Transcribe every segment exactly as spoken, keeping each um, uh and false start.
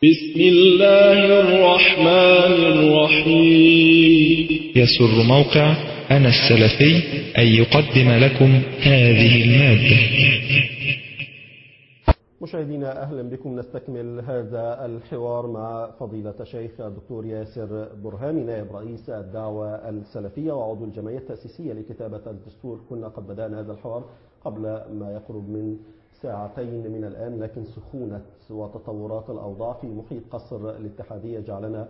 بسم الله الرحمن الرحيم. يسر موقع أنا السلفي أن يقدم لكم هذه المادة. مشاهدينا أهلا بكم. نستكمل هذا الحوار مع فضيلة الشيخ الدكتور ياسر برهامي، نائب رئيس الدعوة السلفية وعضو الجمعية التأسيسية لكتابة الدستور. كنا قد بدأنا هذا الحوار قبل ما يقرب من ساعتين من الآن، لكن سخونة وتطورات الأوضاع في محيط قصر الاتحادية جعلنا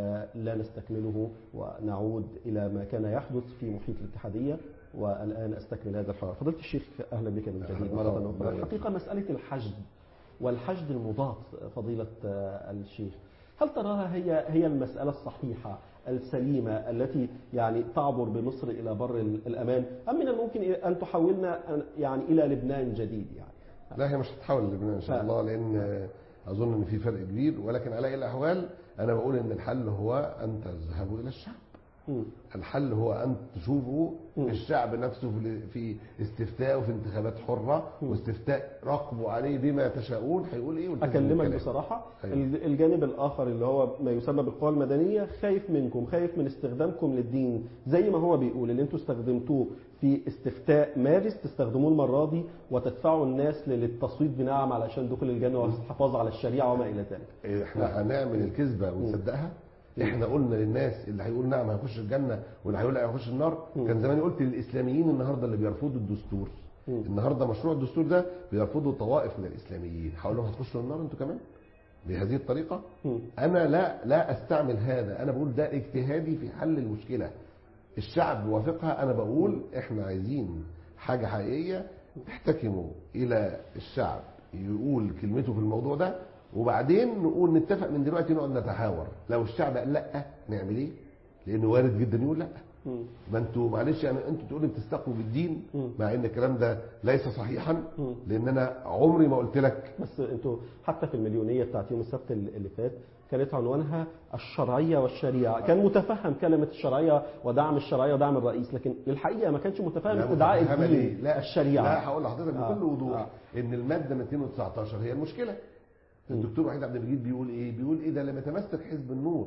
لا نستكمله ونعود إلى ما كان يحدث في محيط الاتحادية. والآن أستكمل هذا الحوار. فضيلة الشيخ أهلا بك من جديد مرة أخرى. الحقيقة مسألة الحشد والحشد المضاد فضيلة الشيخ، هل تراها هي هي المسألة الصحيحة السليمة التي يعني تعبر بمصر إلى بر الأمان، أم من الممكن أن تحولنا يعني إلى لبنان جديد؟ يعني لا، هي مش هتتحول للبنان ان شاء الله، لان اظن ان في فرق كبير، ولكن على اي الاحوال انا بقول ان الحل هو ان تذهبوا الى الشعب. م. الحل هو ان تشوفوا م. الشعب نفسه في استفتاء وفي انتخابات حره م. واستفتاء راقبوا عليه بما تشاءون هيقول ايه. اكلمك بصراحه، أيوة. الجانب الاخر اللي هو ما يسمى بالقوى المدنيه خايف منكم، خايف من استخدامكم للدين، زي ما هو بيقول اللي انتم استخدمتوه في استفتاء مارس تستخدموه المره دي وتدفعوا الناس للتصويت بنعم علشان دخول الجنه والحفاظ على الشريعه وما الى ذلك. احنا هنعمل الكذبه ونصدقها؟ احنا قلنا للناس اللي هيقول نعم هيخش الجنه واللي هيقول لا هيخش النار. م. كان زمان قلت للاسلاميين النهارده اللي بيرفضوا الدستور، م. النهارده مشروع الدستور ده بيرفضوا طوائف من الاسلاميين، هقول لهم هتخشوا النار انتوا كمان بهذه الطريقه؟ م. انا لا لا استعمل هذا، انا بقول ده اجتهادي في حل المشكله. الشعب وافقها، انا بقول احنا عايزين حاجه حقيقيه، احتكموا الى الشعب يقول كلمته في الموضوع ده، وبعدين نقول نتفق من دلوقتي نقعد نتحاور. لو الشعب قال لا نعمل ايه؟ لانه وارد جدا يقول لا. م. ما انتوا معلش يعني انتوا تقولوا بتستقوا بالدين، م. مع ان الكلام ده ليس صحيحا، م. لان انا عمري ما قلت لك. بس انتوا حتى في المليونيه بتاعت يوم السبت اللي فات كانت عنوانها الشرعيه والشريعه، كان متفهم كلمه الشرعيه ودعم الشرعيه ودعم الرئيس، لكن الحقيقه ما كانش متفهم ادعاء الدين. لا الشريعه. لا، هقول لحضرتك آه. بكل وضوح آه. ان الماده مئتين وتسعتاشر هي المشكله. الدكتور وحيد عبد المجيد بيقول ايه؟ بيقول ايه ده لما تمسك حزب النور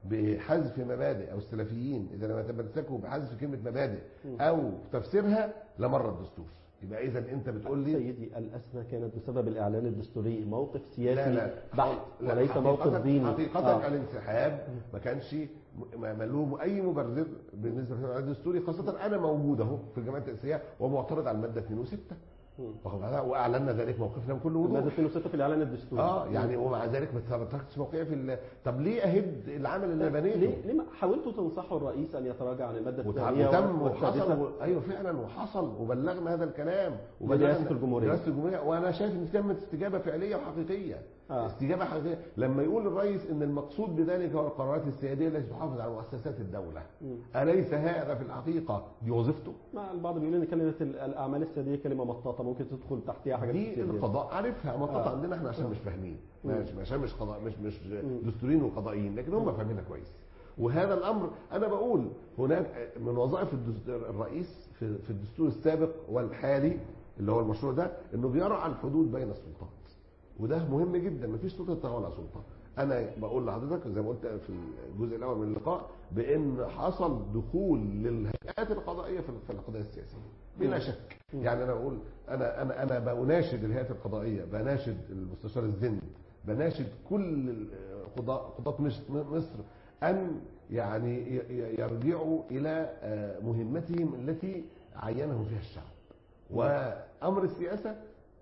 بحذف مبادئ، او السلفيين اذا لما تمسكوا بحذف كلمه مبادئ او تفسيرها لمر الدستور. يبقى اذا انت بتقول لي سيدي الازمه كانت بسبب الاعلان الدستوري، موقف سياسي لا لا بحت وليس موقف ديني. حقيقه آه. الانسحاب ما كانش ملوم اي مبرر بالنسبه للاعلان الدستوري، خاصه انا موجود اهو في الجمعيه التاسيسيه ومعترض على الماده اثنين وستة، واعلنا ذلك موقفنا بكل وضوح. ماده اثنين وستة في الاعلان الدستوري اه يعني ومع ذلك ما تركتش موقعي في ال... طب ليه اهد العمل اللي بنيته؟ ليه ليه ما حاولتوا تنصحوا الرئيس ان يتراجع عن الماده الثانيه وتم وحصل و... ايوه فعلا وحصل وبلغنا هذا الكلام وبرئاسه الجمهوريه برئاسه الجمهوريه، وانا شايف ان تمت استجابه فعليه وحقيقيه. آه. استجابه حقيقيه لما يقول الرئيس ان المقصود بذلك هو القرارات السياديه التي تحافظ على مؤسسات الدوله. م. اليس هذا في الحقيقه دي وظيفته؟ ما البعض بيقول ان كلمه الاعمال السياديه كلمه مطاطه ممكن تدخل تحتها حاجات دي القضاء عارفها مطاطه. آه. عندنا احنا عشان آه. مش فاهمين، ماشي عشان مش قضاء مش مش دستوريين وقضائيين، لكن هم فاهمينها كويس. وهذا الامر انا بقول هناك من وظائف الرئيس في الدستور السابق والحالي اللي هو المشروع ده انه بيرعى الحدود بين السلطات، وده مهم جدا. مفيش سلطه تتغول على سلطه. انا بقول لحضرتك زي ما قلت في الجزء الاول من اللقاء بان حصل دخول للهيئات القضائيه في القضايا السياسيه بلا شك. يعني انا بقول انا انا انا بناشد الهيئات القضائيه، بناشد المستشار الزند، بناشد كل قضاة قضاة مصر ان يعني يرجعوا الى مهمتهم التي عينهم فيها الشعب. وامر السياسه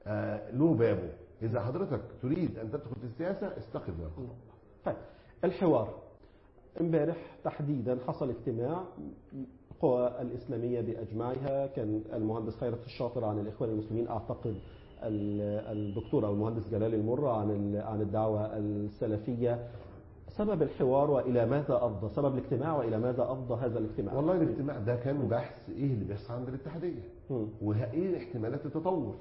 له بابه. إذا حضرتك تريد أن تدخل في السياسة استقل من القضاء. طيب الحوار امبارح تحديدا حصل اجتماع القوى الإسلامية بأجمعها، كان المهندس خيرت الشاطر عن الإخوان المسلمين، أعتقد الدكتور أو المهندس جلال المر عن عن الدعوة السلفية. سبب الحوار وإلى ماذا أفضى؟ سبب الاجتماع وإلى ماذا أفضى هذا الاجتماع؟ والله الاجتماع ده كان بحث إيه اللي بيحصل عند الاتحادية وإيه احتمالات التطور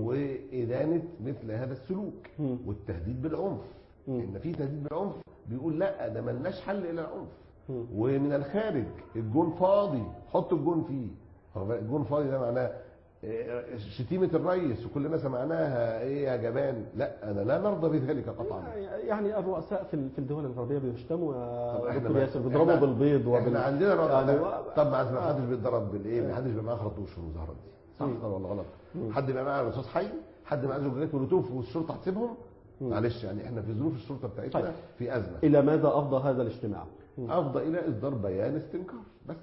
وإدانة مثل هذا السلوك م. والتهديد بالعنف. م. إن في تهديد بالعنف بيقول لا ده ملناش حل إلى العنف. م. ومن الخارج الجون فاضي، حط الجون فيه. الجون فاضي ده معناه شتيمة الرئيس وكلنا سمعناها ايه يا جبان، لا انا لا نرضى بذلك قطعا. يعني الرؤساء في في الدول الغربيه بيشتموا يا دكتور ما- ياسر، بيضربوا بالبيض وبال احنا عندنا يعني يعني طب ما حدش بيتضرب بالايه، ما حدش بيبقى معاه خرطوش في المظاهرات دي، صح ولا غلط؟ حد بيبقى معاه رصاص حي، حد معاه زجاجات مولوتوف والشرطه هتسيبهم؟ معلش يعني احنا في ظروف الشرطه بتاعتنا طيب. في ازمه. الى ماذا افضى هذا الاجتماع؟ افضى الى اصدار بيان استنكار بس.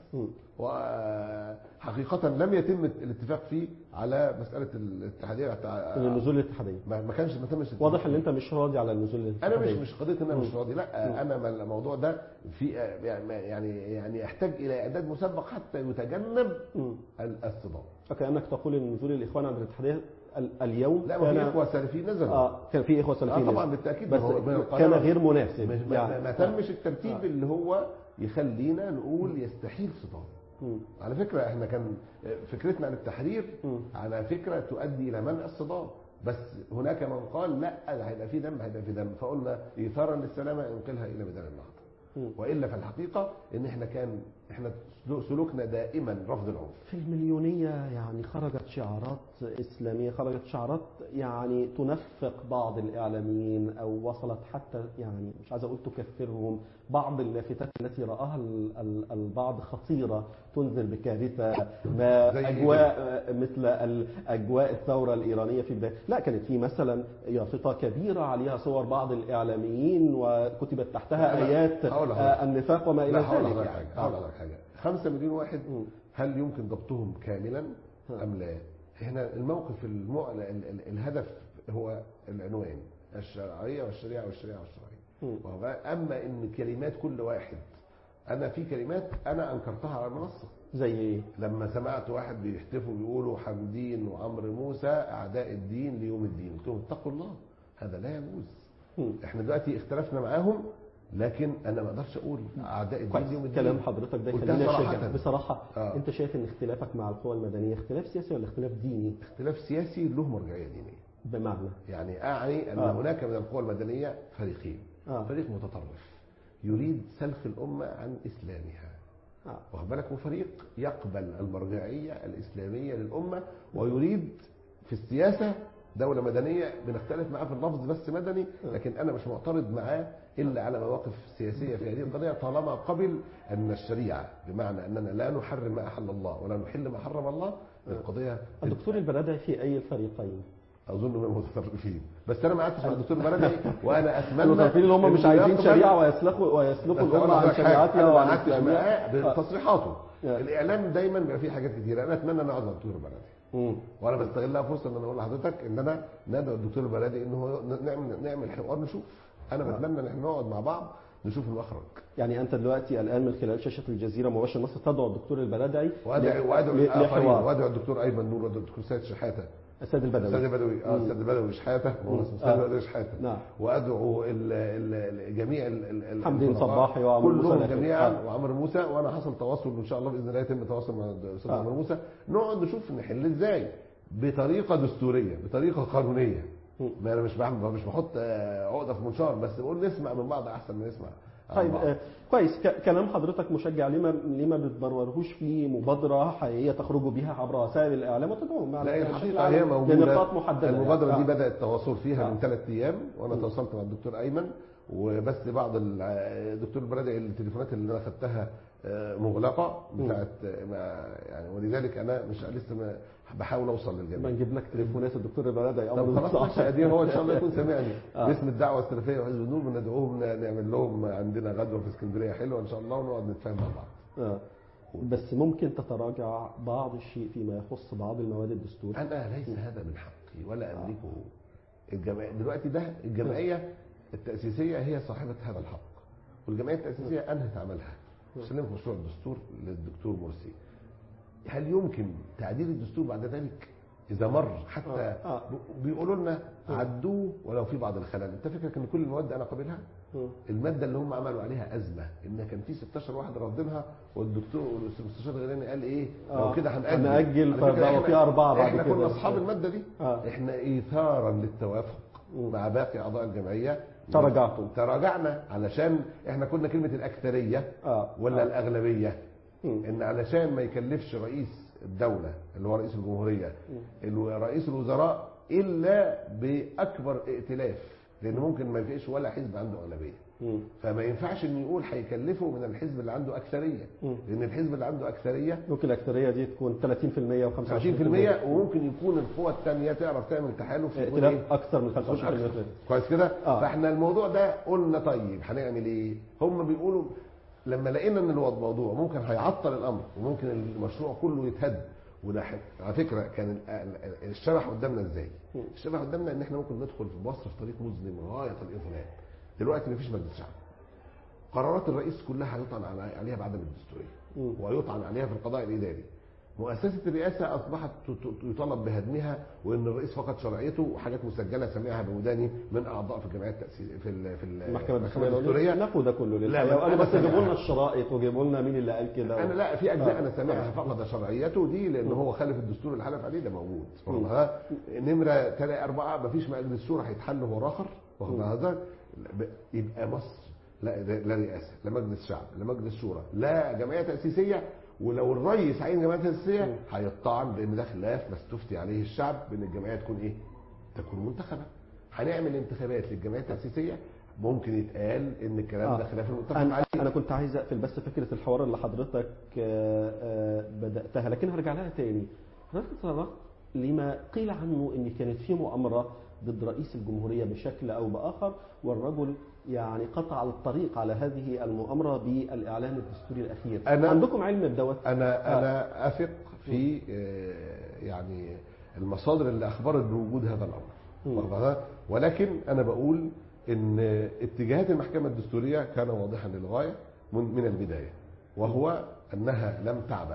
وحقيقه لم يتم الاتفاق فيه على مساله الاتحاديه بتاع النزول الاتحاديه. ما ما كانش ما تمش. واضح ان انت مش راضي على النزول الاتحاديه. انا مش مش قضيه ان انا مش راضي، لا انا الموضوع ده في يعني يعني يحتاج الى اعداد مسبق حتى يتجنب الصدام. فكانك تقول ان نزول الاخوان عند الاتحاديه اليوم لا كان في اخوه سلفيين نزلوا. اه كان في اخوه سلفيين آه طبعا بالتاكيد، بس كان غير مناسب يعني ما, ما تمش الترتيب آه. اللي هو يخلينا نقول يستحيل صدام. مم. على فكره احنا كان فكرتنا عن التحرير مم. على فكره تؤدي الى منع الصدام، بس هناك من قال لا هيبقى في دم هيبقى في دم، فقلنا ايثارا للسلامه انقلها الى ميدان النهضه. والا في الحقيقه ان احنا كان احنا سلوكنا دائما رفض العنف. في المليونيه يعني خرجت شعارات اسلاميه، خرجت شعارات يعني تنفق بعض الاعلاميين او وصلت حتى يعني مش عايز اقول تكفرهم، بعض اللافتات التي راها البعض خطيره تنذر بكارثه، ما اجواء مثل اجواء الثوره الايرانيه في بدايه، لا كانت في مثلا يافطه كبيره عليها صور بعض الاعلاميين وكتبت تحتها ايات النفاق وما الى ذلك. هقول لك حاجه هقول لك حاجه خمسة مليون واحد هل يمكن ضبطهم كاملا ام لا؟ هنا الموقف المع... الهدف هو العنوان الشرعيه والشريعه والشريعه والشرعيه. اما ان كلمات كل واحد، انا في كلمات انا انكرتها على المنصه. زي ايه؟ لما سمعت واحد بيحتفوا بيقولوا حمدين وعمرو موسى اعداء الدين ليوم الدين، قلت لهم اتقوا الله، هذا لا يجوز. احنا دلوقتي اختلفنا معاهم، لكن انا ما اقدرش اقول اعداء الدين يوم الدين. كلام حضرتك ده يخلينا نشجع بصراحه. آه. انت شايف ان اختلافك مع القوى المدنيه اختلاف سياسي ولا اختلاف ديني؟ اختلاف سياسي له مرجعيه دينيه. بمعنى يعني اعني ان آه. هناك من القوى المدنيه فريقين. آه. فريق متطرف يريد سلخ الامه عن اسلامها، آه. واخد بالك، وفريق يقبل المرجعيه الاسلاميه للامه ويريد في السياسه دولة مدنية. بنختلف معاه في اللفظ بس مدني، لكن أنا مش معترض معاه إلا على مواقف سياسية في هذه القضية، طالما قبل أن الشريعة بمعنى أننا لا نحرم ما أحل الله ولا نحل ما حرم الله. القضية الدكتور البرادعي في أي الفريقين؟ أظن من المتطرفين، بس أنا ما قعدتش مع الدكتور البرادعي وأنا أتمنى المتطرفين اللي هم مش عايزين شريعة ويسلخوا ويسلخوا الأمة عن شريعتها وعن إسلامها بتصريحاته. الإعلام دايما بيبقى فيه حاجات كتيرة، أنا أتمنى أن أقعد مع الدكتور البرادعي. مم. وانا بستغلها فرصه ان انا اقول لحضرتك ان انا ندعو الدكتور البرادعي ان هو نعمل نعمل حوار نشوف. انا آه. بتمنى ان احنا نقعد مع بعض نشوف المخرج. يعني انت دلوقتي الان من خلال شاشه الجزيره مباشر مصر تدعو الدكتور البرادعي وادعو وادعو الاخرين، وادعو الدكتور ايمن نور وادعو الدكتور سيد شحاته السيد البدوي السيد البدوي اه السيد البدوي شحاته السيد البدوي شحاته. نعم. وادعو جميع حمدين صباحي وعمرو موسى كلهم جميعا وعمرو موسى، وانا حصل تواصل وان شاء الله باذن الله يتم تواصل مع الاستاذ عمرو موسى، نقعد نشوف نحل ازاي بطريقه دستوريه بطريقه قانونيه. ما انا مش بعمل مش بحط عقده في منشار، بس بقول نسمع من بعض احسن من نسمع. طيب آه كويس، كلام حضرتك مشجع. ليه ليه ما بتبرروش في مبادره حقيقيه تخرجوا بها عبر وسائل الاعلام وتدعوهم على لا الحقيقه هي موجوده محدده. المبادره يعني. دي بدا التواصل فيها آه. من ثلاث ايام وانا م. تواصلت مع الدكتور ايمن، وبس بعض الدكتور البرادعي التليفونات اللي انا خدتها مغلقه بتاعت يعني، ولذلك انا مش لسه بحاول اوصل للجميع. ما نجيب لك تليفونات الدكتور البرادعي طب خلاص ماشي، هو ان شاء الله يكون سامعني. آه. باسم الدعوه السلفيه وحزب النور بندعوهم نعمل لهم عندنا غدوه في اسكندريه حلوه ان شاء الله ونقعد نتفاهم مع بعض. آه. بس ممكن تتراجع بعض الشيء فيما يخص بعض المواد الدستور. انا ليس هذا من حقي ولا املكه. آه. الجمعيه دلوقتي ده الجمعيه التاسيسيه هي صاحبه هذا الحق، والجمعيه التاسيسيه انهت عملها وسلمت مشروع الدستور للدكتور مرسي. هل يمكن تعديل الدستور بعد ذلك اذا مر حتى آه. آه. بيقولوا لنا عدوه ولو في بعض الخلل؟ انت فكرك ان كل المواد انا قابلها؟ الماده اللي هم عملوا عليها ازمه ان كان في ستاشر واحد رافضينها، والدكتور المستشار الغيلاني قال ايه آه. لو كده هنأجل هنأجل فبقوا في اربعه بعد كده. احنا كنا اصحاب الماده دي. آه. احنا ايثارا للتوافق م. مع باقي اعضاء الجمعيه تراجعتوا تراجعنا علشان احنا كنا كلمه الاكثريه آه. ولا آه. الاغلبيه م. ان علشان ما يكلفش رئيس الدوله اللي هو رئيس الجمهوريه رئيس الوزراء الا باكبر ائتلاف، لان ممكن ما يبقاش ولا حزب عنده اغلبيه. فما ينفعش انه يقول هيكلفه من الحزب اللي عنده اكثريه، لان الحزب اللي عنده اكثريه ممكن الاكثريه دي تكون ثلاثين بالمئة و خمسة وعشرين بالمئة، وممكن يكون القوى الثانيه تعرف تعمل تحالف ائتلاف اكثر من خمسة وعشرين بالمئة. كويس كده. آه. فاحنا الموضوع ده قلنا طيب هنعمل ايه؟ هم بيقولوا لما لقينا ان الموضوع ممكن هيعطل الامر وممكن المشروع كله يتهد، وده على فكره كان الشبح قدامنا ازاي؟ الشبح قدامنا ان احنا ممكن ندخل في مصر في طريق مظلم غايه الاظلام. دلوقتي مفيش مجلس شعب، قرارات الرئيس كلها هيطعن عليها بعدم الدستوريه ويطعن عليها في القضاء الاداري. مؤسسه الرئاسه اصبحت يطالب بهدمها، وان الرئيس فقد شرعيته، وحاجات مسجله سمعها بوداني من اعضاء في الجمعيه التاسيسيه في ال في المحكمه الدستوريه. ناخد ده كله للحقيقه، وانا بس جيبوا لنا الشرايط وجيبوا لنا مين اللي قال كده. انا لا في اجزاء آه. انا سامعها فقد شرعيته دي لان هو خالف الدستور اللي حلف عليه، ده موجود. ها نمره ثلاثة أربعة مفيش مجلس شورى هيتحل هو اخر، واخد هذا يبقى مصر لا لا رئاسه، لا مجلس شعب، لا مجلس شورى، لا جمعيه تاسيسيه. ولو الرئيس عين جمعيه تاسيسيه هيطعن بان ده خلاف ما استفتي عليه الشعب بان الجمعيه تكون ايه؟ تكون منتخبه. هنعمل انتخابات للجمعيه التاسيسيه، ممكن يتقال ان الكلام ده خلاف المتفق عليه. انا كنت عايز اقفل بس فكره الحوار اللي حضرتك بداتها، لكن هرجع لها تاني. حضرتك تطرقت لما قيل عنه ان كانت في مؤامره ضد رئيس الجمهوريه بشكل او باخر، والرجل يعني قطع الطريق على هذه المؤامره بالاعلان الدستوري الاخير. أنا عندكم علم بدوت؟ انا آه. انا اثق في آه يعني المصادر اللي اخبرت بوجود هذا الامر، ولكن انا بقول ان اتجاهات المحكمه الدستوريه كان واضحا للغايه من البدايه، وهو انها لم تعبأ.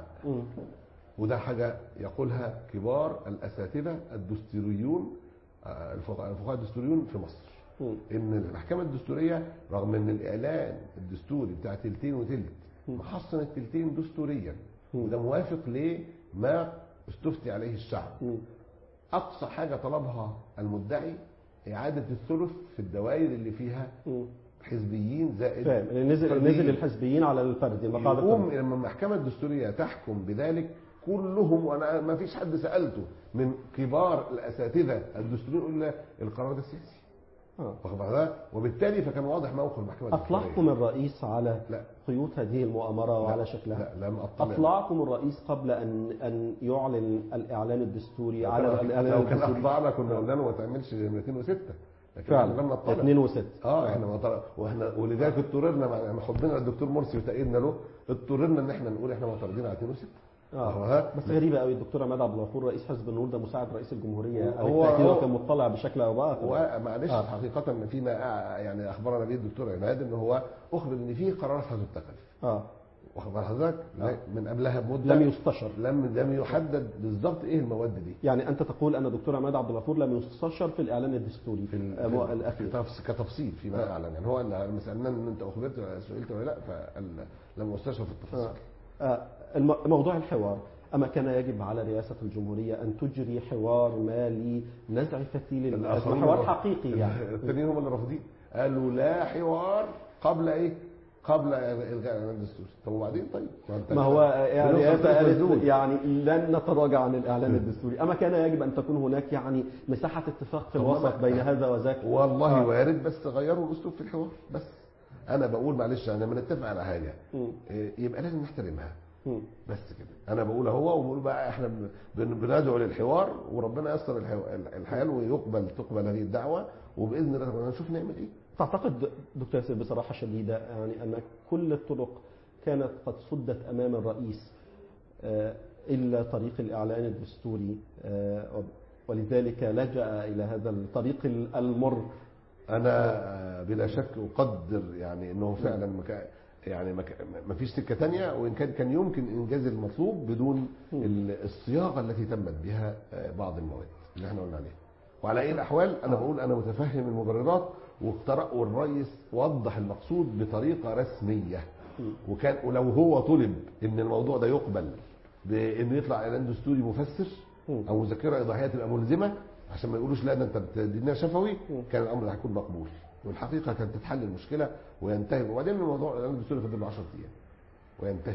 وده حاجه يقولها كبار الاساتذه الدستوريون الفقهاء الدستوريون في مصر، ان المحكمه الدستوريه رغم ان الاعلان الدستوري بتاع تلتين وتلت محصن التلتين دستوريا، وده موافق لما استفتي عليه الشعب، اقصى حاجه طلبها المدعي اعاده الثلث في الدوائر اللي فيها حزبيين زائد فاهم. نزل نزل الحزبيين على الفرد المقاعد. يقوم لما المحكمه الدستوريه تحكم بذلك كلهم، وانا ما فيش حد سالته من كبار الاساتذه الدستوريين يقول له القرار ده سياسي. اه وبالتالي فكان واضح موقف المحكمه الدستوريه. اطلعكم الرئيس على لا. خيوط هذه المؤامره وعلى شكلها؟ لا لم اطلع. اطلعكم الرئيس قبل ان ان يعلن الاعلان الدستوري على الاعلان لو كان اطلعنا كنا قلنا له ما تعملش مئتين وستة، لكن فعلا لم نطلع اثنين وستة. اه احنا ما طلع واحنا ولذلك اضطررنا مع حبنا للدكتور مرسي وتأييدنا له، اضطررنا ان احنا نقول احنا معترضين على اثنين وستة. اه بس غريبه قوي الدكتور عماد عبد الغفور رئيس حزب النور ده مساعد رئيس الجمهوريه، هو كان مطلع بشكل او باخر. ومعلش آه. حقيقه ان فيما يعني اخبرنا به الدكتور عماد ان هو اخبر ان في قرارات هتتخذ اه واخد حضرتك آه. من قبلها بمده لم يستشر، لم لم يحدد بالضبط ايه المواد دي. يعني انت تقول ان الدكتور عماد عبد الغفور لم يستشر في الاعلان الدستوري في الاخير كتفصيل فيما آه. اعلن، يعني هو لما سالنا ان انت اخبرت ولا سئلت ولا لا فقال لم يستشر في التفاصيل. آه. آه. موضوع الحوار، أما كان يجب على رئاسة الجمهورية أن تجري حوار مالي نزع فتيل الأزمة، حوار حقيقي يعني. التانيين هم اللي رافضين، قالوا لا حوار قبل إيه؟ قبل إلغاء الإعلان الدستوري. طب وبعدين طيب؟ ما هو الرئاسة قالت يعني لن نتراجع عن الإعلان الدستوري، أما كان يجب أن تكون هناك يعني مساحة اتفاق في الوسط بين هذا وذاك. والله آه. وارد، بس غيروا الأسلوب في الحوار. بس أنا بقول معلش أنا لما نتفق على حاجة يبقى لازم نحترمها. بس كده انا بقول اهو، وبقول بقى احنا بندعو للحوار وربنا ييسر الحال ويقبل تقبل هذه الدعوه، وباذن الله نشوف نعمل ايه. تعتقد دكتور ياسر بصراحه شديده يعني ان كل الطرق كانت قد سدت امام الرئيس الا طريق الاعلان الدستوري، ولذلك لجأ الى هذا الطريق المر؟ انا بلا شك اقدر يعني انه فعلا مكان يعني ما فيش سكه ثانيه، وان كان كان يمكن انجاز المطلوب بدون الصياغه التي تمت بها بعض المواد اللي احنا قلنا عليها. وعلى اي الاحوال انا بقول انا متفهم المبررات، واقترأ والرئيس وضح المقصود بطريقه رسميه، وكان ولو هو طلب ان الموضوع ده يقبل بانه يطلع اعلان دستوري مفسر او مذكره ايضاحيه تبقى ملزمه عشان ما يقولوش لا ده انت بتدينا شفوي، كان الامر هيكون مقبول، والحقيقه كانت تتحل المشكله وينتهي. وبعدين الموضوع الاعلان الدستوري فضل له عشرة ايام وينتهي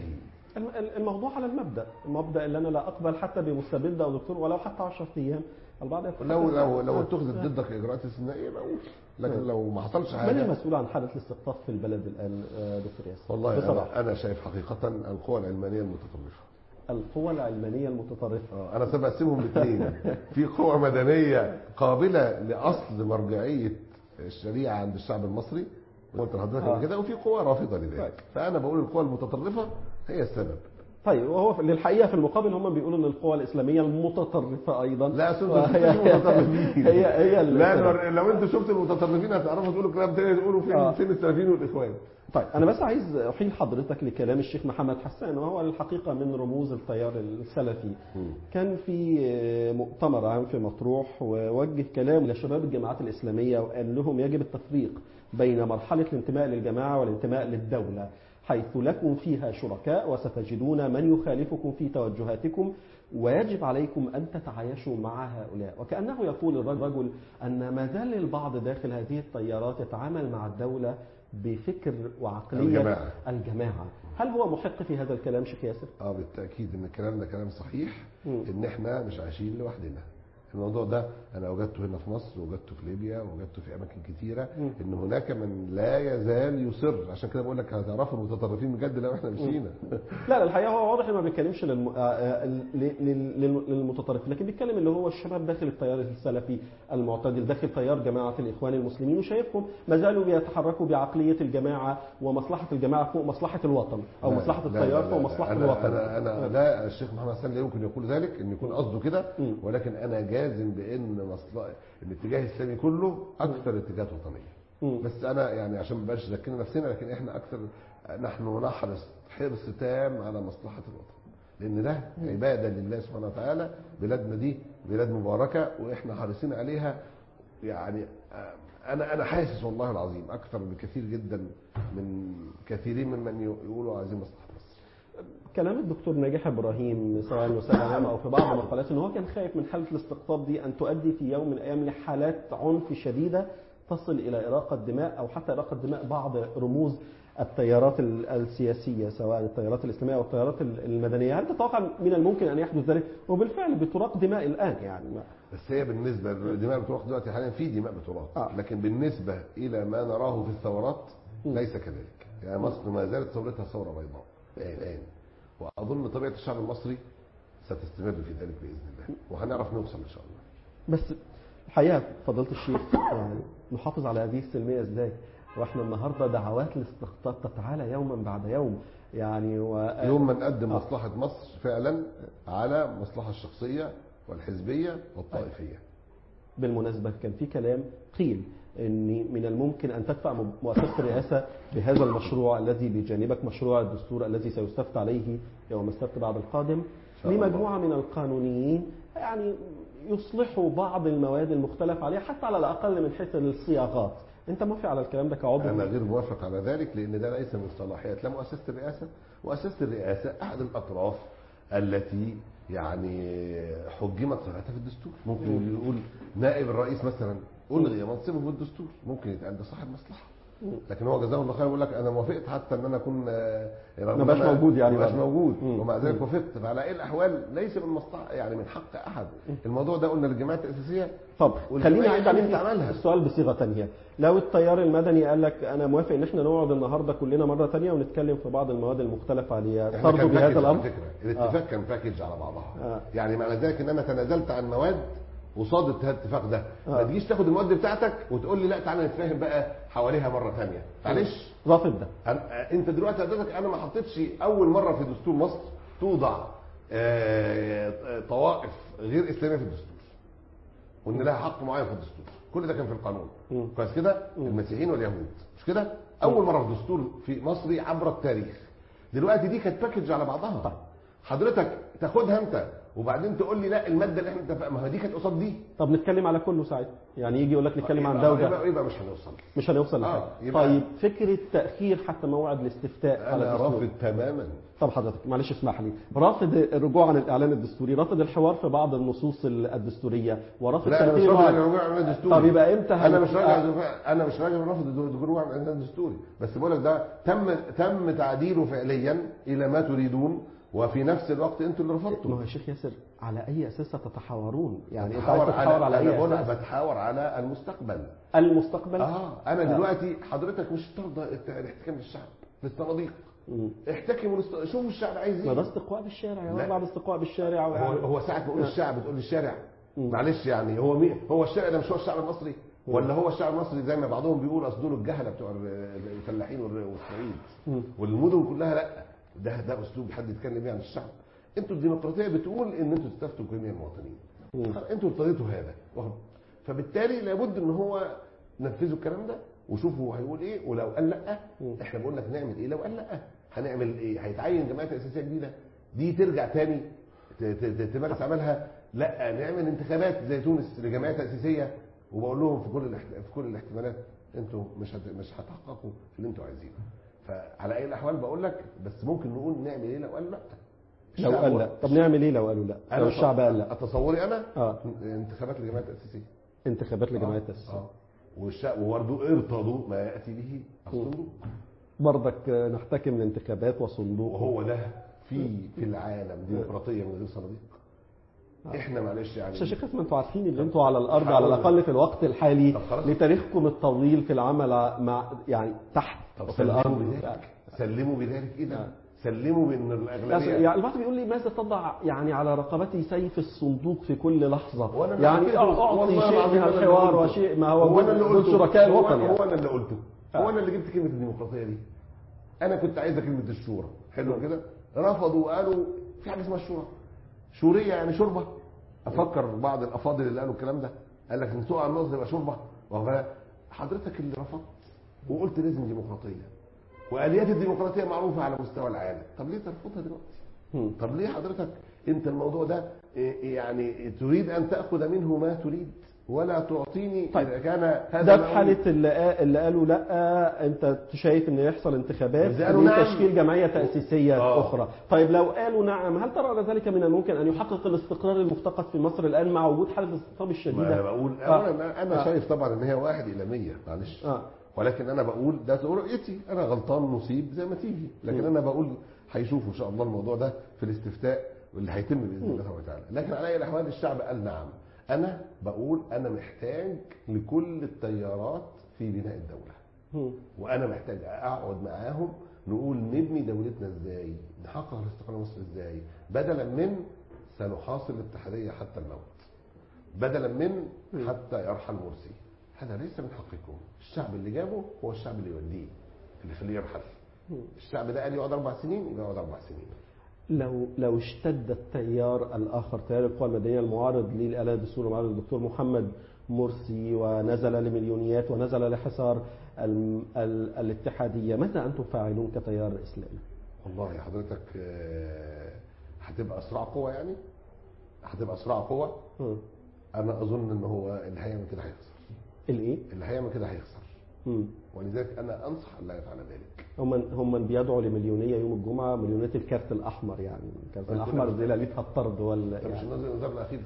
الموضوع على المبدا، المبدا اللي انا لا اقبل حتى بمستبد او دكتور ولو حتى عشرة ايام. البعض لو لو لو اتخذت ضدك اجراءات استثنائيه بقول، لكن لو ما حصلش حاجه. من المسؤول عن حاله الاستقطاب في البلد الان دكتور ياسر؟ والله أنا, انا شايف حقيقه القوى العلمانيه المتطرفه. القوى العلمانيه المتطرفه اه انا سبقسمهم باثنين. في قوى مدنيه قابله لاصل مرجعيه الشريعه عند الشعب المصري قلت لحضرتك قبل كده، وفي قوى رافضه لذلك. فانا بقول القوى المتطرفه هي السبب. طيب وهو للحقيقه في المقابل هم بيقولوا ان القوى الاسلاميه المتطرفه ايضا. لا اصل هي المتطرفين هي هي لا لو انتوا شفتوا المتطرفين هتعرفوا تقولوا كلام تاني، تقولوا فين آه. فين السلفيين والاخوان. طيب انا بس عايز احيل حضرتك لكلام الشيخ محمد حسان، وهو الحقيقه من رموز التيار السلفي. م. كان في مؤتمر عام في مطروح ووجه كلام لشباب الجماعات الاسلاميه وقال لهم يجب التفريق بين مرحله الانتماء للجماعه والانتماء للدوله، حيث لكم فيها شركاء وستجدون من يخالفكم في توجهاتكم ويجب عليكم أن تتعايشوا مع هؤلاء. وكأنه يقول الرجل أن ما زال البعض داخل هذه التيارات يتعامل مع الدولة بفكر وعقلية الجماعة. الجماعة. هل هو محق في هذا الكلام شيخ ياسر؟ اه بالتأكيد ان الكلام ده كلام صحيح. م. ان احنا مش عايشين لوحدنا. الموضوع ده انا وجدته هنا في مصر، وجدته في ليبيا، وجدته في اماكن كثيره، ان هناك من لا يزال يصر. عشان كده بقول لك هتعرفوا المتطرفين بجد لو احنا مشينا. لا الحقيقه هو واضح انه ما بيتكلمش للم... للمتطرفين، لكن بيتكلم اللي هو الشباب داخل التيار السلفي المعتدل، داخل تيار جماعه الاخوان المسلمين، وشايفهم ما زالوا بيتحركوا بعقليه الجماعه ومصلحه الجماعه فوق مصلحه الوطن، او مصلحه التيار فوق مصلحه أنا الوطن. انا انا لا الشيخ محمد حسان لا يمكن يقول ذلك، ان يكون قصده كده، ولكن انا جازم بان مصلحه الاتجاه الاسلامي كله اكثر اتجاهات وطنيه. بس انا يعني عشان ما نبقاش ذاكرين نفسنا، لكن احنا اكثر نحن نحرص حرص تام على مصلحه الوطن، لان ده عباده لله سبحانه وتعالى. بلادنا دي بلاد مباركه واحنا حريصين عليها. يعني انا انا حاسس والله العظيم اكثر بكثير جدا من كثيرين ممن يقولوا عايزين مصلحه مصر. كلام الدكتور ناجح ابراهيم سواء وسلام او في بعض المقالات ان هو كان خايف من حاله الاستقطاب دي ان تؤدي في يوم من الايام لحالات عنف شديده تصل الى اراقه دماء او حتى اراقه دماء بعض رموز التيارات السياسيه سواء التيارات الاسلاميه او التيارات المدنيه. هل تتوقع من الممكن ان يحدث ذلك؟ وبالفعل بتراق دماء الان يعني. بس هي بالنسبه للدماء بتراق دلوقتي حاليا، في دماء بتراق آه. لكن بالنسبه الى ما نراه في الثورات ليس كذلك. يعني مصر ما زالت ثورتها ثوره بيضاء الان، واظن طبيعه الشعب المصري ستستمر في ذلك باذن الله، وهنعرف نوصل ان شاء الله. بس الحقيقه فضيله الشيخ يعني نحافظ على هذه السلميه ازاي واحنا النهارده دعوات الاستقطاب تتعالى يوما بعد يوم يعني و... يوم ما نقدم مصلحه مصر فعلا على المصلحه الشخصيه والحزبيه والطائفيه. بالمناسبه كان في كلام قيل ان من الممكن ان تدفع مؤسسه الرئاسه بهذا المشروع الذي بجانبك، مشروع الدستور الذي سيستفتى عليه يوم السبت بعد القادم، لمجموعه من القانونيين يعني يصلحوا بعض المواد المختلف عليها حتى على الاقل من حيث الصياغات. انت موافق على الكلام ده كعضو؟ انا غير موافق على ذلك، لان ده ليس من صلاحيات لا مؤسسه الرئاسه. مؤسسه الرئاسه احد الاطراف التي يعني حجمت صلاحيتها في الدستور. ممكن يقول نائب الرئيس مثلا الغي منصبه في الدستور، ممكن يتقال ده صاحب مصلحه، لكن هو جزاه الله خير يقول لك انا موافقت حتى ان انا اكون ما بقاش موجود يعني ما بقاش موجود ومع ذلك وافقت. فعلى اي الاحوال ليس من مصلحه يعني من حق احد. الموضوع ده قلنا للجماعات الاساسيه. طب خليني اعيد عليك السؤال بصيغه ثانيه. لو التيار المدني قال لك انا موافق ان احنا نقعد النهارده كلنا مره ثانيه ونتكلم في بعض المواد المختلفه عليها، ترضوا بهذا الامر؟ فكره الاتفاق آه. كان باكج على بعضها آه. يعني معنى ذلك ان انا تنازلت عن مواد قصاد الاتفاق ده. آه. ما تجيش تاخد المواد بتاعتك وتقول لي لا تعالى نتفاهم بقى حواليها مره ثانيه. معلش رافض ده. انت دلوقتي حضرتك انا ما حطيتش اول مره في دستور مصر توضع طوائف غير اسلاميه في الدستور وان لها حق معين في الدستور. كل ده كان في القانون كويس كده، المسيحيين واليهود مش كده؟ اول مره في دستور في مصري عبر التاريخ. دلوقتي دي كانت باكج على بعضها. حضرتك تاخدها انت وبعدين تقول لي لا الماده اللي احنا اتفقنا، ما هي دي كانت قصاد دي. طب نتكلم على كله ساعتها، يعني يجي يقول لك نتكلم عن ده وده، يبقى, يبقى مش هنوصل مش هنوصل لحاجه. آه طيب فكره تاخير حتى موعد الاستفتاء انا رافض تماما. طب حضرتك معلش اسمح لي، رافض الرجوع عن الاعلان الدستوري، رافض الحوار في بعض النصوص الدستوريه، ورافض لا انا مش رافض الرجوع عن الاعلان الدستوري. طب يبقى امتى انا مش راجع انا مش راجع رافض الرجوع عن الاعلان الدستوري، بس بقول لك ده تم تم تعديله فعليا الى ما تريدون، وفي نفس الوقت انتوا اللي رفضتوا. ما هو يا شيخ ياسر على اي اساس تتحاورون؟ يعني انت بتحاور عايز تتحاور على, على اي اساس؟ انا بتحاور على المستقبل. المستقبل اه انا آه. دلوقتي حضرتك مش ترضى الاحتكام للشعب في الصناديق، احتكموا شوفوا الشعب عايز ايه. ما ده استقواء بالشارع يا بعض، استقواء بالشارع. هو هو ساعه ما تقول الشعب تقول الشارع، معلش يعني هو مين هو الشارع ده؟ مش هو الشعب المصري ولا هو الشعب المصري زي ما بعضهم بيقول اصل دول الجهله بتوع الفلاحين والصعيد والمدن كلها؟ لا، ده ده اسلوب حد يتكلم بيه عن الشعب. انتوا الديمقراطيه بتقول ان انتوا تستفتوا جميع المواطنين، انتوا ارتضيتوا هذا، فبالتالي لابد ان هو نفذوا الكلام ده وشوفوا هيقول ايه، ولو قال لا احنا بنقول لك نعمل ايه، لو قال لا هنعمل ايه؟ هيتعين جمعيه تاسيسيه جديده دي ترجع تاني تمارس عملها؟ لا، نعمل انتخابات زي تونس لجمعيه تاسيسيه، وبقول لهم في كل في كل الاحتمالات انتوا مش مش هتحققوا اللي انتوا عايزينه. فعلى اي الاحوال بقول لك، بس ممكن نقول نعمل ايه لو قال لا. لو قال لا، طب نعمل ايه لو قالوا لا؟ لو الشعب قال لا، تصوري انا اه انتخابات لجمعيه تاسيسيه، انتخابات لجمعيه تاسيسيه اه والشعب وبرضه ارتضوا ما ياتي به الصندوق، برضك نحتكم لانتخابات وصندوق. وهو ده في في العالم ديمقراطيه من غير صناديق؟ احنا معلش يعني مش شيخ اسمه انتوا عارفين ان انتوا على الارض على الاقل في الوقت الحالي لتاريخكم الطويل في العمل مع يعني تحت في الارض. سلموا بذلك اذا سلموا بان الاغلبيه يعني البعض بيقول لي ماذا تضع يعني على رقبتي سيف الصندوق في كل لحظه؟ يعني اعطي شيء من الحوار وشيء ما هو دول شركاء الوطن. هو انا اللي قلته، هو انا اللي جبت كلمه الديمقراطيه دي. انا كنت عايزه كلمه الشورى، حلو كده، رفضوا وقالوا في حاجه اسمها الشورى، شوريه يعني شوربه. افكر بعض الافاضل اللي قالوا الكلام ده قال لك ان تقع النص يبقى شوربه، حضرتك اللي رفضت وقلت لازم ديمقراطيه، واليات الديمقراطيه معروفه على مستوى العالم، طب ليه ترفضها دلوقتي؟ طب ليه حضرتك انت الموضوع ده يعني تريد ان تاخذ منه ما تريد ولا تعطيني؟ طيب اذا كان هذا ده في حاله اللي, اللي قالوا لا انت شايف ان يحصل انتخابات لتشكيل نعم. جمعيه تاسيسيه آه. اخرى. طيب لو قالوا نعم، هل ترى ذلك من الممكن ان يحقق الاستقرار المفتقد في مصر الان مع وجود حاله الاستقطاب الشديده؟ ما بقول آه. انا انا آه. شايف طبعا ان هي واحد الى مية، معلش آه. ولكن انا بقول ده رؤيتي، انا غلطان مصيب زي ما تيجي، لكن م. انا بقول هيشوفوا ان شاء الله الموضوع ده في الاستفتاء واللي هيتم باذن الله سبحانه وتعالى. لكن على اي الاحوال الشعب قال نعم. انا بقول انا محتاج لكل التيارات في بناء الدوله، م. وانا محتاج اقعد معاهم نقول نبني دولتنا ازاي، نحقق الاستقلال مصر ازاي، بدلا من سنحاصر الاتحاديه حتى الموت، بدلا من حتى يرحل مرسي. هذا ليس من حقكم. الشعب اللي جابه هو الشعب اللي يوديه، اللي يخليه يرحل. الشعب ده قال يقعد اربع سنين يبقى يقعد اربع سنين. لو لو اشتد التيار الاخر، تيار القوى المدنيه المعارض للاعلان الدستوري ومعارض الدكتور محمد مرسي، ونزل لمليونيات ونزل لحصار ال ال الاتحاديه، ماذا انتم فاعلون كتيار اسلامي؟ والله حضرتك هتبقى صراع قوى، يعني هتبقى صراع قوى. انا اظن ان هو اللي هيعمل كده هيخسر. الايه؟ اللي هيعمل كده هيخسر. امم ولذلك انا انصح ان لا يفعل ذلك. هم هم بيدعوا لمليونيه يوم الجمعه، مليونيه الكارت الاحمر، يعني الكارت الاحمر دي ليلتها الطرد ولا يعني مش النظام الاخير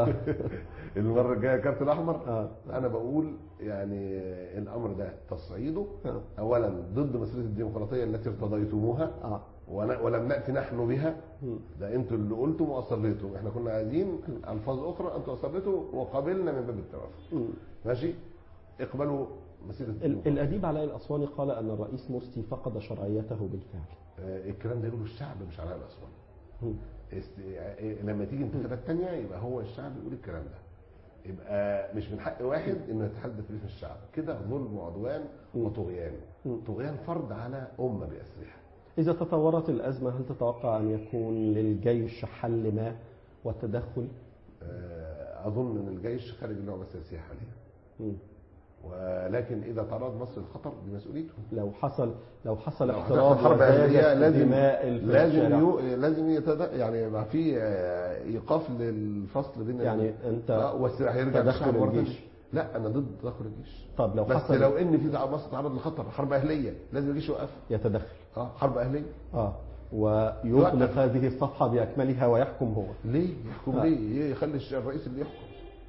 المره الجايه الكارت الاحمر. آه. انا بقول يعني الامر ده تصعيده آه. اولا ضد مسيره الديمقراطيه التي ارتضيتموها آه. ولم ناتي نحن بها، ده انتوا اللي قلتم واصريتم، احنا كنا عايزين الفاظ اخرى، انتوا اصريتوا وقابلنا من باب التوافق. ماشي، اقبلوا مسيره الديمقراطيه. الاديب علاء الاسواني قال ان الرئيس مرسي فقد شرعيته بالفعل. آه الكلام ده يقوله الشعب مش علاء الاسواني. است... لما تيجي انتخابات ثانيه يبقى هو الشعب يقول الكلام ده، يبقى مش من حق واحد انه يتحدث باسم الشعب، كده ظلم وعدوان وطغيان، طغيان فرض على امه باسرها. إذا تطورت الأزمة هل تتوقع أن يكون للجيش حل ما والتدخل؟ أظن أن الجيش خارج اللعبة السياسية حاليا. ولكن اذا تعرض مصر للخطر دي مسؤوليته. لو حصل لو حصل لو احتراق حصل حرب اهليه لازم لازم يو لازم يتد... يعني ما في ايقاف للفصل بين يعني انت والسلاح هيرجع تدخل الجيش. لا انا ضد تدخل الجيش. طب لو بس حصل لو ان في مصر تعرض لخطر حرب اهليه لازم الجيش يوقف يتدخل. اه حرب اهليه اه ويغلق هذه الصفحه باكملها ويحكم هو. ليه يحكم؟ آه. ليه يخلي الرئيس اللي يحكم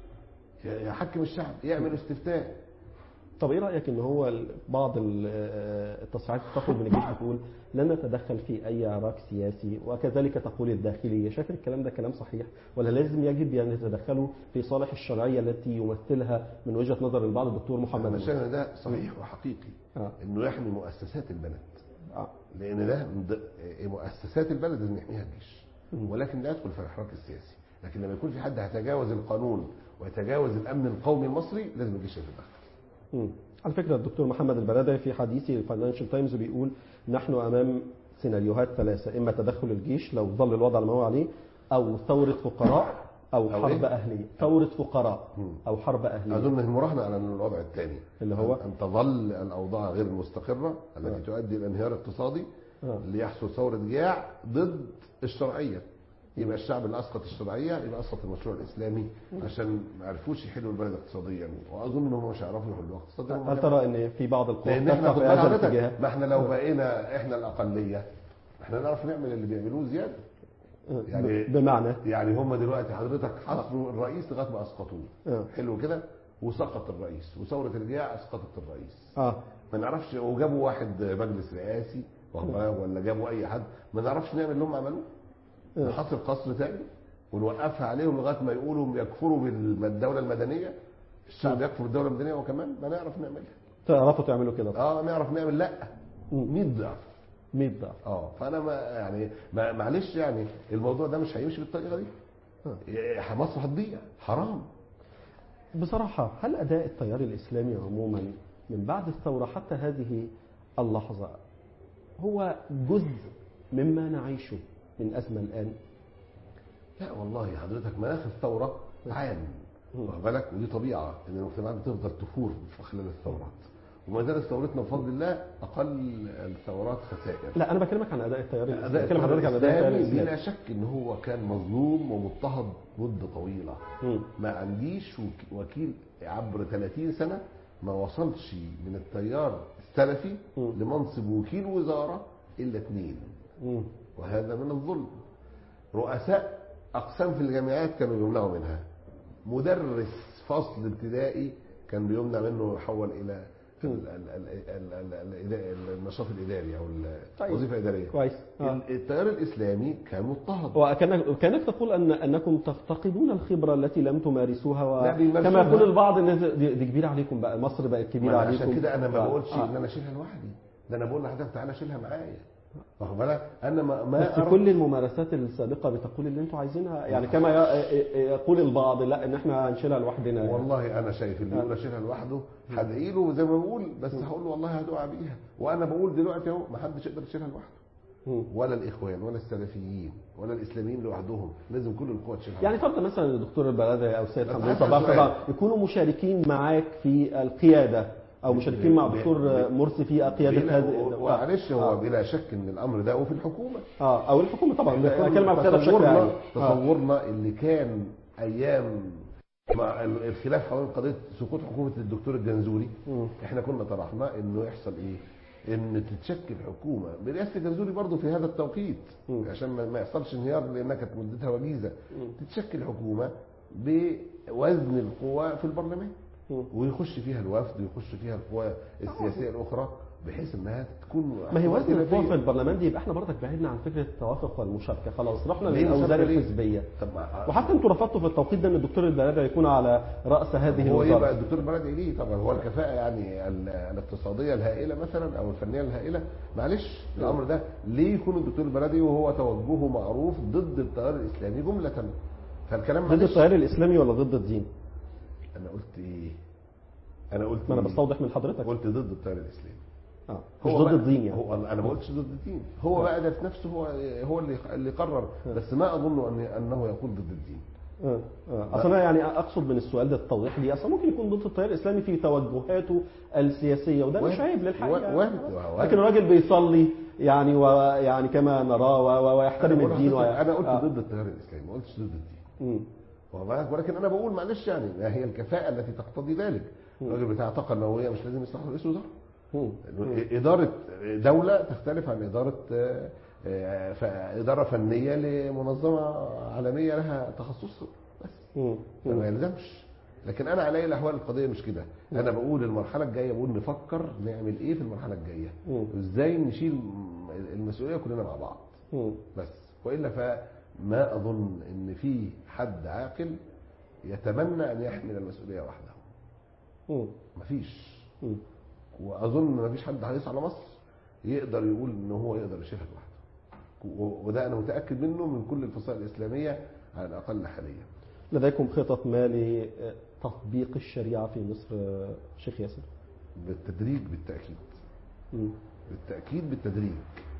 يحكم الشعب يعمل استفتاء. طب ايه رايك ان هو بعض التصريحات تخرج من الجيش بتقول لن نتدخل في اي عراك سياسي، وكذلك تقول الداخليه، شايف الكلام ده كلام صحيح ولا لازم يجب ان يتدخلوا في صالح الشرعيه التي يمثلها من وجهه نظر البعض الدكتور محمد؟ انا شايف ده صحيح وحقيقي آه. انه يحمي مؤسسات البلد آه. لان ده مؤسسات البلد لازم يحميها الجيش، ولكن لا يدخل في الحراك السياسي. لكن لما يكون في حد هيتجاوز القانون ويتجاوز الامن القومي المصري لازم الجيش يتدخل. مم. على فكرة الدكتور محمد البرادعي في حديثه الفاينانشال تايمز بيقول نحن أمام سيناريوهات ثلاثة، إما تدخل الجيش لو ظل الوضع على ما هو عليه، أو ثورة فقراء، أو, أو حرب إيه؟ أهلية. ثورة فقراء مم. أو حرب أهلية. أظن المراهنة على الوضع الثاني اللي هو أن تظل الأوضاع غير المستقرة التي آه. تؤدي إلى انهيار اقتصادي آه. ليحصل ثورة جياع ضد الشرعية. يبقى الشعب اللي اسقط الشرعيه يبقى اسقط المشروع الاسلامي عشان ما عرفوش يحلوا البلد اقتصاديا، واظن انهم مش هيعرفوا يحلوها اقتصاديا. هل ترى ان في بعض القوى تفتح في هذا الاتجاه؟ ما احنا لو بقينا احنا الاقليه احنا نعرف نعمل اللي بيعملوه زياده. يعني بمعنى يعني هم دلوقتي حضرتك حصروا الرئيس لغايه ما اسقطوه. حلو كده، وسقط الرئيس وثوره الجياع اسقطت الرئيس. اه ما نعرفش، وجابوا واحد مجلس رئاسي ولا جابوا اي حد، ما نعرفش نعمل اللي هم عملوه. نحصر قصر تاني ونوقفها عليهم لغايه ما يقولوا يكفروا بالدوله المدنيه. الشعب يكفر بالدوله المدنيه وكمان ما نعرف نعملها. تعرفوا تعملوا كده؟ اه نعرف نعمل. لا مية ضعف مية ضعف. اه فانا ما يعني ما معلش يعني الموضوع ده مش هيمشي بالطريقه دي. آه. مصر هتضيع حرام. بصراحه هل اداء التيار الاسلامي عموما من بعد الثوره حتى هذه اللحظه هو جزء مما نعيشه من أزمة الآن؟ لا والله حضرتك مناخ الثورة عام واخد بالك، ودي طبيعة ان المجتمعات بتفضل تفور في خلال الثورات، وما زالت ثورتنا بفضل الله أقل الثورات خسائر. لا أنا بكلمك عن أداء التيار الإسلامي. بكلم حضرتك عن أداء التيار الإسلامي. بلا شك إن هو كان مظلوم ومضطهد مدة طويلة. م. ما عنديش وكيل عبر ثلاثين سنة ما وصلش من التيار السلفي م. لمنصب وكيل وزارة إلا اثنين. م. وهذا من الظلم. رؤساء أقسام في الجامعات كانوا يمنعوا منها. مدرس فصل ابتدائي كان بيمنع منه يحول إلى النشاط الإداري أو الوظيفة الإدارية. كويس. آه. التيار الإسلامي كان مضطهد. وكانك تقول أن أنكم تفتقدون الخبرة التي لم تمارسوها، وكما يقول البعض أن دي كبيرة عليكم بقى، مصر بقت كبيرة عليكم. عشان كده أنا ما بقولش آه. إن أنا أشيلها لوحدي، ده أنا بقول لحضرتك تعالى شيلها معايا. واخد بالك؟ انا ما, ما بس كل الممارسات السابقه بتقول اللي انتوا عايزينها، يعني كما يقول البعض لا ان احنا هنشيلها لوحدنا. والله يعني. انا شايف اللي يقول اشيلها لوحده هدعي له زي ما بقول، بس هقول له والله هدعى بيها. وانا بقول دلوقتي اهو ما حدش يقدر يشيلها لوحده، ولا الاخوان ولا السلفيين ولا الاسلاميين لوحدهم، لازم كل القوى تشيلها. يعني فرض مثلا الدكتور البرادعي او السيد حمدان صباح يكونوا مشاركين معاك في القياده او مشاركين مع دكتور مرسي في قياده هذه. معلش هو آه. بلا شك ان الامر ده وفي الحكومه اه او الحكومه طبعا. بتكلم عن القياده بشكل عام. تصورنا اللي كان ايام مع الخلاف حول قضيه سقوط حكومه الدكتور الجنزوري، م. احنا كنا طرحنا انه يحصل ايه؟ ان تتشكل حكومه برئاسه الجنزوري برضه في هذا التوقيت، م. عشان ما يحصلش انهيار لانها كانت مدتها وجيزه. م. تتشكل حكومه بوزن القوى في البرلمان، ويخش فيها الوفد ويخش فيها القوى السياسيه الاخرى بحيث انها تكون. ما هي وزن القوى في البرلمان دي يبقى احنا برضك بعدنا عن فكره التوافق والمشاركه، خلاص رحنا للاوزان الحزبيه. وحتى انتوا رفضتوا في التوقيت ده ان الدكتور البرادعي يكون على راس هذه الوزاره. هو يبقى الدكتور البرادعي ليه طبعا هو الكفاءه يعني الاقتصاديه الهائله مثلا او الفنيه الهائله. معلش الامر ده ليه يكون الدكتور البرادعي وهو توجهه معروف ضد التيار الاسلامي جمله؟ فالكلام ضد التيار الاسلامي ولا ضد الدين؟ انا قلت ايه؟ انا قلت ما انا بستوضح من حضرتك. قلت ضد التيار الاسلامي. اه مش ضد الدين يعني. هو انا ما قلتش ضد الدين، هو بقى ده في نفسه هو هو اللي اللي قرر، بس ما اظن ان انه يقول ضد الدين. اه اه اصلا يعني اقصد من السؤال ده التوضيح ليه، اصلا ممكن يكون ضد التيار الاسلامي في توجهاته السياسيه، وده مش عيب للحقيقه، لكن الراجل بيصلي يعني ويعني كما نراه ويحترم الدين. انا قلت ضد التيار الاسلامي، ما قلتش ضد الدين. ولكن انا بقول معلش يعني ما هي الكفاءه التي تقتضي ذلك. الراجل بتاع طاقه نوويه مش لازم يصلح رئيس وزراء. اداره دوله تختلف عن اداره اداره فنيه لمنظمه عالميه لها تخصص بس، ما يلزمش. لكن انا علي الاحوال القضيه مش كده. انا بقول المرحله الجايه، بقول نفكر نعمل ايه في المرحله الجايه، ازاي نشيل المسؤوليه كلنا مع بعض بس. والا فما اظن ان في حد عاقل يتمنى ان يحمل المسؤوليه وحده. مفيش. واظن مفيش حد حريص على مصر يقدر يقول ان هو يقدر يشيلها لوحده، وده انا متاكد منه من كل الفصائل الاسلاميه على الاقل حاليا. لديكم خطط ما لتطبيق الشريعه في مصر شيخ ياسر؟ بالتدريج بالتاكيد. م. بالتاكيد بالتدريج،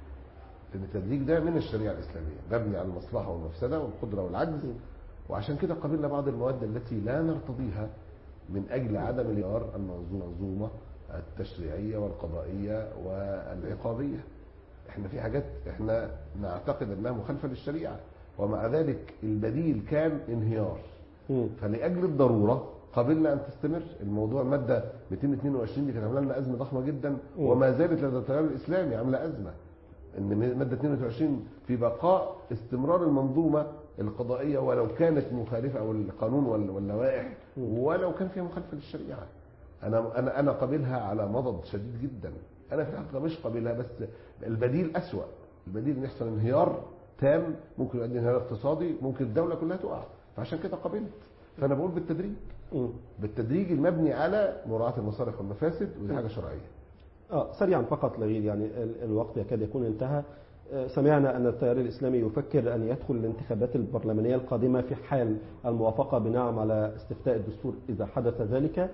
لان التدريج ده من الشريعه الاسلاميه مبني على المصلحه والمفسده والقدره والعجز. م. وعشان كده قبلنا بعض المواد التي لا نرتضيها من اجل عدم انهيار المنظومه التشريعيه والقضائيه والعقابيه. احنا في حاجات احنا نعتقد انها مخالفه للشريعه، ومع ذلك البديل كان انهيار. م. فلاجل الضروره قبلنا ان تستمر الموضوع. الماده مئتين واثنين وعشرين دي كانت عامله لنا ازمه ضخمه جدا، م. وما زالت لدى التيار الاسلامي عامله ازمه. ان ماده اثنين وعشرين في بقاء استمرار المنظومه القضائيه ولو كانت مخالفه، او القانون واللوائح ولو كان فيها مخالفه للشريعه. انا انا انا قابلها على مضض شديد جدا. انا في الحقيقه مش قابلها، بس البديل اسوأ. البديل ان يحصل انهيار تام، ممكن يؤدي انهيار اقتصادي، ممكن الدوله كلها تقع. فعشان كده قابلت. فانا بقول بالتدريج بالتدريج المبني على مراعاه المصالح والمفاسد، ودي حاجه شرعيه. اه سريعا فقط لغير يعني الوقت يكاد يكون انتهى. سمعنا أن التيار الإسلامي يفكر أن يدخل الانتخابات البرلمانية القادمة في حال الموافقة بنعم على استفتاء الدستور إذا حدث ذلك،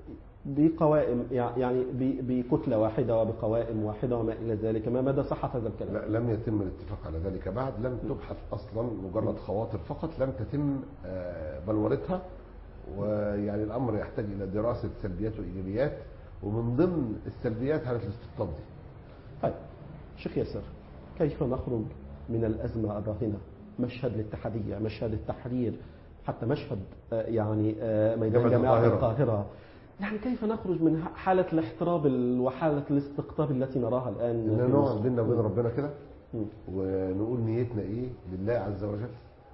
بقوائم يعني بكتلة واحدة وبقوائم واحدة وما إلى ذلك. ما مدى صحة هذا الكلام؟ لا، لم يتم الاتفاق على ذلك بعد. لم تبحث أصلا، مجرد خواطر فقط، لم تتم بلورتها. ويعني الأمر يحتاج إلى دراسة سلبيات وإيجابيات، ومن ضمن السلبيات حالة الاستقطاب دي. طيب شيخ ياسر، كيف نخرج من الأزمة الراهنة؟ مشهد الاتحادية، مشهد التحرير، حتى مشهد يعني ميدان جامعة القاهرة. يعني كيف نخرج من حالة الاحتراب وحالة الاستقطاب التي نراها الآن؟ إننا نقعد بيننا وبين ربنا كده ونقول نيتنا إيه لله عز وجل،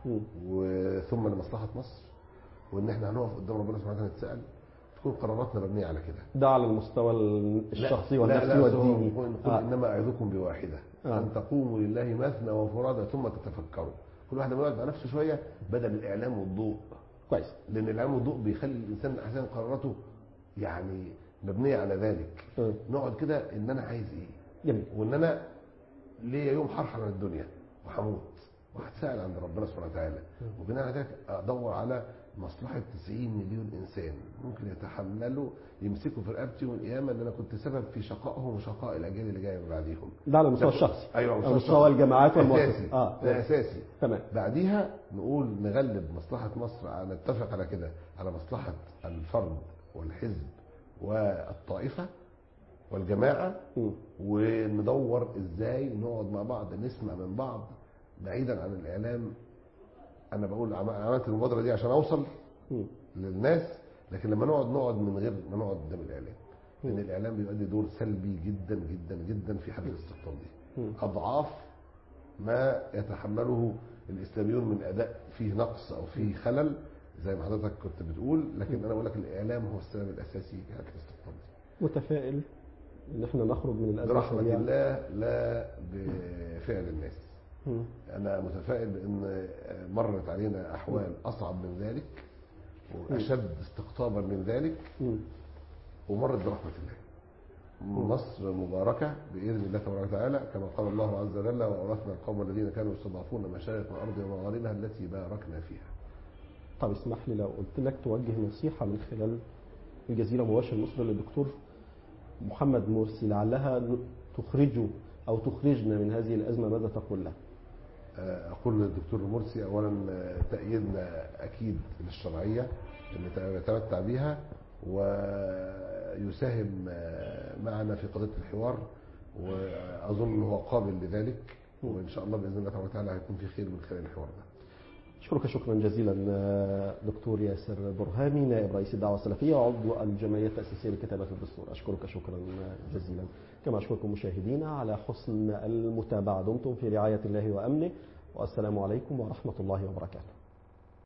وثم لمصلحة مصر، وإن إحنا هنقف قدام ربنا سبحانه وتعالى نتسأل. تكون قراراتنا مبنية على كده. ده على المستوى الشخصي والنفسي والديني. نقول آه. إنما أعظكم بواحدة آه. أن تقوموا لله مثنى وفرادى ثم تتفكروا. كل واحد يقعد مع نفسه شوية بدل الإعلام والضوء. كويس. لأن الإعلام والضوء بيخلي الإنسان أحيانا قراراته يعني مبنية على ذلك. م. نقعد كده إن أنا عايز إيه؟ جميل. وإن أنا ليا يوم حرحل من الدنيا وحموت وهتسأل عند ربنا سبحانه وتعالى، وبناء على ذلك أدور على مصلحة تسعين مليون إنسان ممكن يتحملوا يمسكوا في رقبتي يوم القيامة ان انا كنت سبب في شقائهم وشقاء الاجيال اللي جايه من بعديهم. ده على المستوى الشخصي. ايوه على مستوى الجامعات والمؤسسات. اه ده اساسي. تمام. بعديها نقول نغلب مصلحة مصر، نتفق على كده على مصلحة الفرد والحزب والطائفة والجماعة، م. وندور ازاي نقعد مع بعض نسمع من بعض بعيدا عن الاعلام. انا بقول عملت المبادرة دي عشان اوصل م. للناس، لكن لما نقعد نقعد من غير ما نقعد قدام الاعلام، لان الاعلام بيؤدي دور سلبي جدا جدا جدا في حاله الاستقطاب دي، اضعاف ما يتحمله الاسلاميون من اداء فيه نقص او فيه خلل زي ما حضرتك كنت بتقول. لكن انا بقول لك الاعلام هو السبب الاساسي في حاله الاستقطاب دي. متفائل ان احنا نخرج من الازمه برحمه الله لا بفعل الناس. م. انا متفائل بان مرت علينا احوال اصعب من ذلك واشد استقطابا من ذلك، ومرت برحمه الله. مصر مباركه باذن الله تبارك وتعالى، كما قال الله عز وجل: واورثنا القوم الذين كانوا يستضعفون مشارق الارض ومغاربها التي باركنا فيها. طب اسمح لي لو قلت لك توجه نصيحه من خلال الجزيره مباشر مصر للدكتور محمد مرسي لعلها تخرجه او تخرجنا من هذه الازمه، ماذا تقول له؟ أقول للدكتور مرسي أولا تأييدنا أكيد للشرعية اللي يتمتع بها ويساهم معنا في قضية الحوار، وأظن أنه هو قابل لذلك، وإن شاء الله بإذن الله تعالى وتعالى هيكون في خير من خلال الحوار ده. أشكرك شكرا جزيلا دكتور ياسر برهامي نائب رئيس الدعوة السلفية وعضو الجمعية التأسيسية لكتابة الدستور. أشكرك شكرا جزيلا. كما أشكركم مشاهدينا على حسن المتابعة. دمتم في رعاية الله وأمنه، والسلام عليكم ورحمة الله وبركاته.